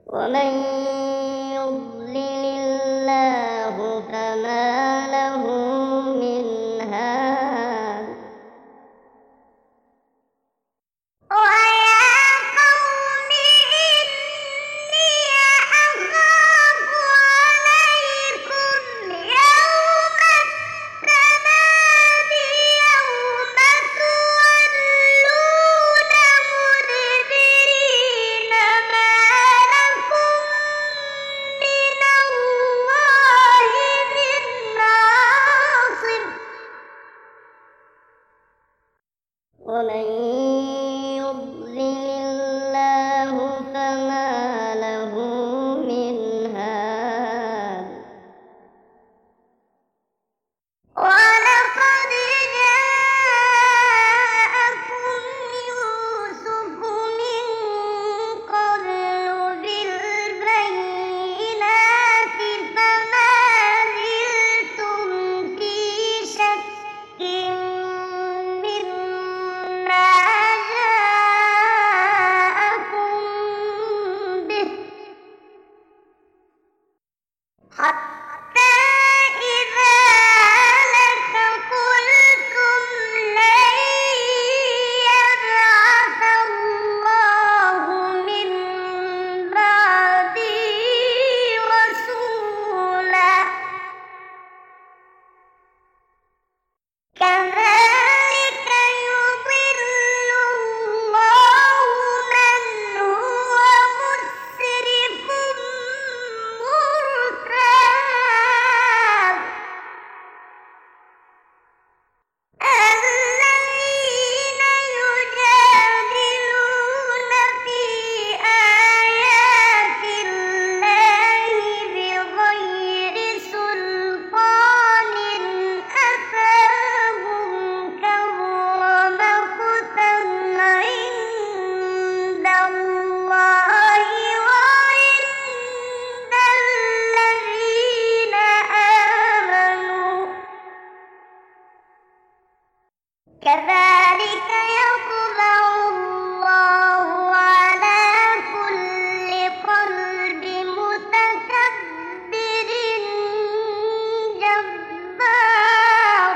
ومن يضلل الله فما له من هاد ويا قوم إني أخاف عليكم يوم التناد يوم تولون مدبرين ما لكم من الله من عاصم ومن يضلل الله فما له من هاد ولقد جاءكم يوسف من قبل بالبينات فما زلتم في شك مما جاءكم به حتى إذا هلك قلتم لن يبعث الله من بعده رسولا كذلك يضل الله من هو مسرف مرتاب الذين يجادلون في آيات الله بغير سلطان أتاهم كبر مقتا عند الله وعند الذين آمنوا كذلك يطبع الله على كل قلب متكبر جبار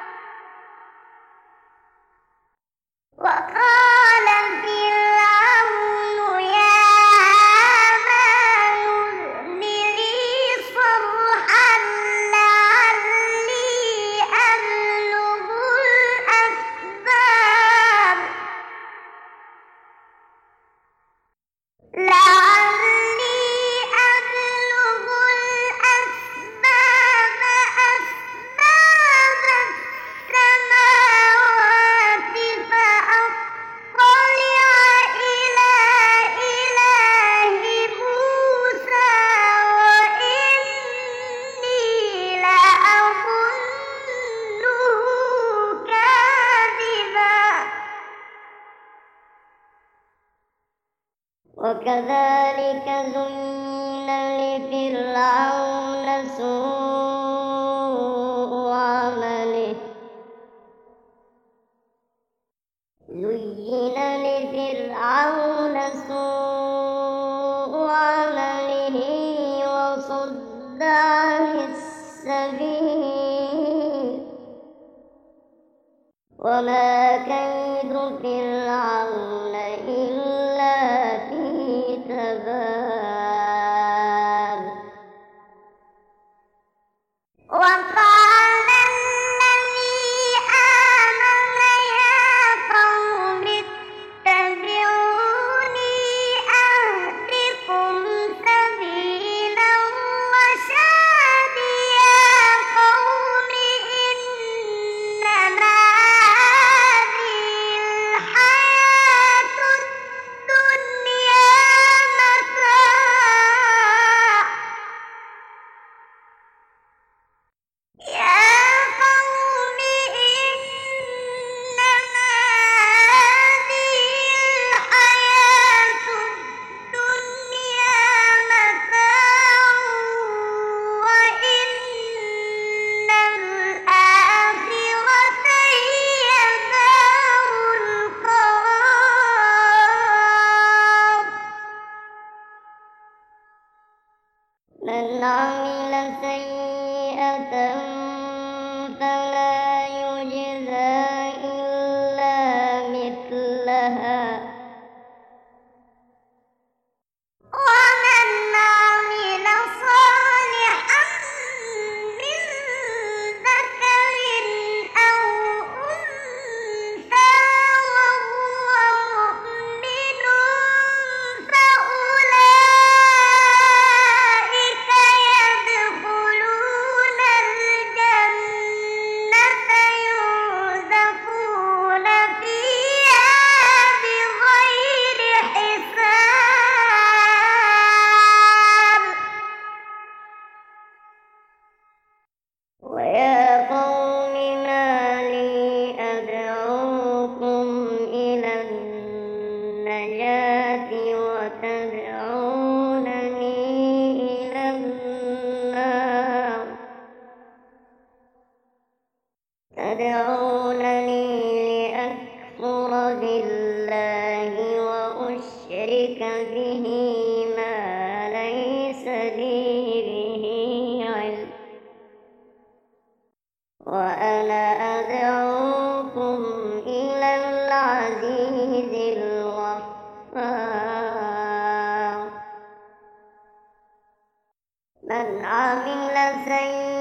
وقال فرعون يا هامان ابن لي صرحا لعلي أبلغ الأسباب أسباب السماوات فأطلع إلى إله موسى وإني لأظنه كاذبا وكذلك زين لفرعون سوء عمله وصد عن السبيل وما كيد فرعون إلا في تباب وقال الذي آمن يا قوم اتبعوني أهدكم سبيل الرشاد يا من عمل سيئة فلا يجزى إلا مثلها ومن عمل صالحا من ذكر أو أنثى وهو مؤمن فأولئك يدخلون الجنة يرزقون فيها بغير حساب ويا قوم ما لي أدعوكم إلى النجاة وتدعونني إلى النار تدعونني لأكفر بالله وأشرك به ما ليس لي به علم وأنا أدعوكم إلى العزيز الغفار من عمل سيئا